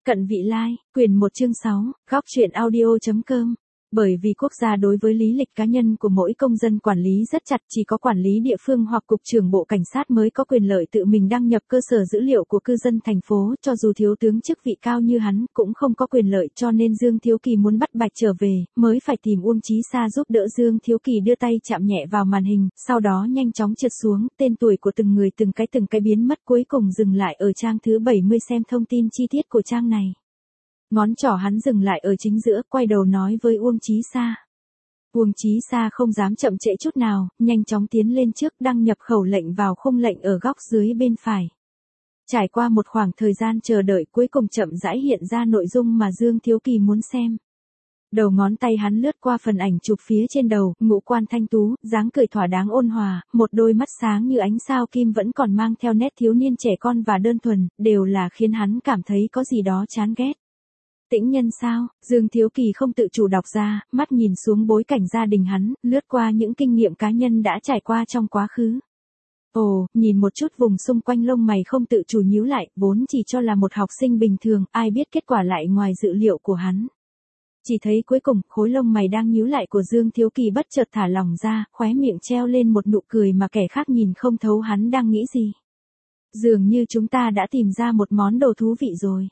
Cận vị lai, quyền 1 chương 6, góc truyện audio.com. Bởi vì quốc gia đối với lý lịch cá nhân của mỗi công dân quản lý rất chặt, chỉ có quản lý địa phương hoặc cục trưởng bộ cảnh sát mới có quyền lợi tự mình đăng nhập cơ sở dữ liệu của cư dân thành phố, cho dù thiếu tướng chức vị cao như hắn cũng không có quyền lợi, cho nên Dương Thiếu Kỳ muốn bắt Bạch trở về, mới phải tìm Uông Chí Sa giúp đỡ. Dương Thiếu Kỳ đưa tay chạm nhẹ vào màn hình, sau đó nhanh chóng trượt xuống, tên tuổi của từng người từng cái biến mất, cuối cùng dừng lại ở trang thứ 70. Xem thông tin chi tiết của trang này. Ngón trỏ hắn dừng lại ở chính giữa, quay đầu nói với Uông Chí Sa. Uông Chí Sa không dám chậm trễ chút nào, nhanh chóng tiến lên trước, đăng nhập khẩu lệnh vào khung lệnh ở góc dưới bên phải. Trải qua một khoảng thời gian chờ đợi, cuối cùng chậm rãi hiện ra nội dung mà Dương Thiếu Kỳ muốn xem. Đầu ngón tay hắn lướt qua phần ảnh chụp phía trên đầu, ngũ quan thanh tú, dáng cười thỏa đáng ôn hòa, một đôi mắt sáng như ánh sao kim vẫn còn mang theo nét thiếu niên trẻ con và đơn thuần, đều là khiến hắn cảm thấy có gì đó chán ghét. Tĩnh Nhân sao? Dương Thiếu Kỳ không tự chủ đọc ra, mắt nhìn xuống bối cảnh gia đình hắn, lướt qua những kinh nghiệm cá nhân đã trải qua trong quá khứ. Ồ, nhìn một chút vùng xung quanh lông mày không tự chủ nhíu lại, vốn chỉ cho là một học sinh bình thường, ai biết kết quả lại ngoài dự liệu của hắn. Chỉ thấy cuối cùng, khối lông mày đang nhíu lại của Dương Thiếu Kỳ bất chợt thả lỏng ra, khóe miệng treo lên một nụ cười mà kẻ khác nhìn không thấu hắn đang nghĩ gì. Dường như chúng ta đã tìm ra một món đồ thú vị rồi.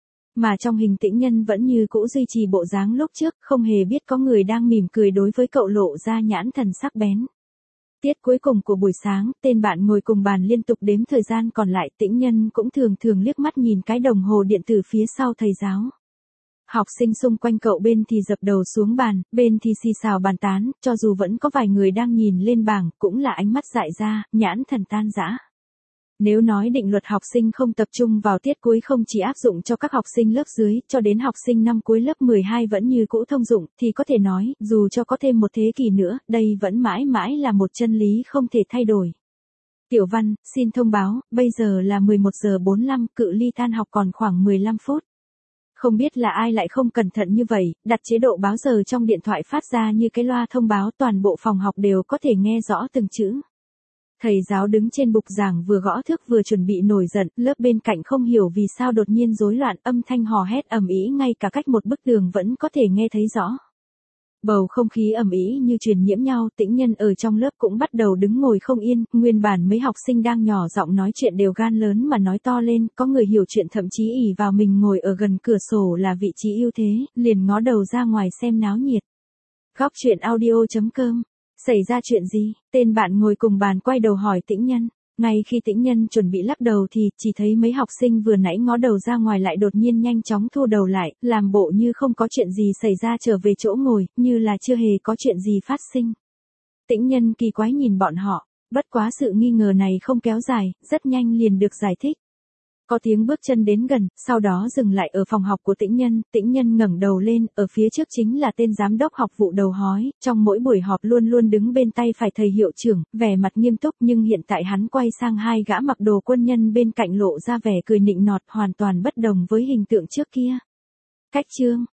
Mà trong hình Tĩnh Nhân vẫn như cũ duy trì bộ dáng lúc trước, không hề biết có người đang mỉm cười đối với cậu, lộ ra nhãn thần sắc bén. Tiết cuối cùng của buổi sáng, tên bạn ngồi cùng bàn liên tục đếm thời gian còn lại, Tĩnh Nhân cũng thường liếc mắt nhìn cái đồng hồ điện tử phía sau thầy giáo. Học sinh xung quanh cậu bên thì dập đầu xuống bàn, bên thì xì xào bàn tán, cho dù vẫn có vài người đang nhìn lên bảng, cũng là ánh mắt dại ra, nhãn thần tan rã. Nếu nói định luật học sinh không tập trung vào tiết cuối không chỉ áp dụng cho các học sinh lớp dưới, cho đến học sinh năm cuối lớp 12 vẫn như cũ thông dụng, thì có thể nói, dù cho có thêm một thế kỷ nữa, đây vẫn mãi mãi là một chân lý không thể thay đổi. Tiểu Văn, xin thông báo, bây giờ là 11 giờ 45, cự ly tan học còn khoảng 15 phút. Không biết là ai lại không cẩn thận như vậy, đặt chế độ báo giờ trong điện thoại phát ra như cái loa thông báo, toàn bộ phòng học đều có thể nghe rõ từng chữ. Thầy giáo đứng trên bục giảng vừa gõ thước vừa chuẩn bị nổi giận, lớp bên cạnh không hiểu vì sao đột nhiên rối loạn, âm thanh hò hét ầm ĩ ngay cả cách một bức tường vẫn có thể nghe thấy rõ. Bầu không khí ầm ĩ như truyền nhiễm nhau, Tĩnh Nhân ở trong lớp cũng bắt đầu đứng ngồi không yên, nguyên bản mấy học sinh đang nhỏ giọng nói chuyện đều gan lớn mà nói to lên, có người hiểu chuyện thậm chí ỷ vào mình ngồi ở gần cửa sổ là vị trí ưu thế, liền ngó đầu ra ngoài xem náo nhiệt. Góc truyện audio.com. Xảy ra chuyện gì? Tên bạn ngồi cùng bàn quay đầu hỏi Tĩnh Nhân. Ngay khi Tĩnh Nhân chuẩn bị lắc đầu thì chỉ thấy mấy học sinh vừa nãy ngó đầu ra ngoài lại đột nhiên nhanh chóng thu đầu lại, làm bộ như không có chuyện gì xảy ra trở về chỗ ngồi, như là chưa hề có chuyện gì phát sinh. Tĩnh Nhân kỳ quái nhìn bọn họ, bất quá sự nghi ngờ này không kéo dài, rất nhanh liền được giải thích. Có tiếng bước chân đến gần, sau đó dừng lại ở phòng học của Tĩnh Nhân ngẩng đầu lên, ở phía trước chính là tên giám đốc học vụ đầu hói, trong mỗi buổi họp luôn luôn đứng bên tay phải thầy hiệu trưởng, vẻ mặt nghiêm túc, nhưng hiện tại hắn quay sang hai gã mặc đồ quân nhân bên cạnh lộ ra vẻ cười nịnh nọt, hoàn toàn bất đồng với hình tượng trước kia. Cách chương,